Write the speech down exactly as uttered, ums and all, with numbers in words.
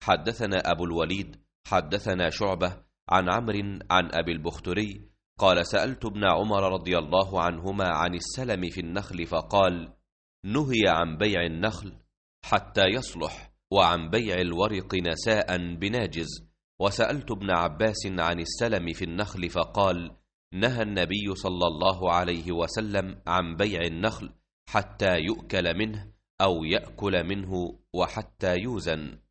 حدثنا أبو الوليد حدثنا شعبة عن عمرو عن أبي البختري قال سألت ابن عمر رضي الله عنهما عن السلم في النخل فقال نهي عن بيع النخل حتى يصلح وعن بيع الورق نساء بناجز. وسألت ابن عباس عن السلم في النخل فقال نهى النبي صلى الله عليه وسلم عن بيع النخل حتى يؤكل منه أو يأكل منه وحتى يوزن.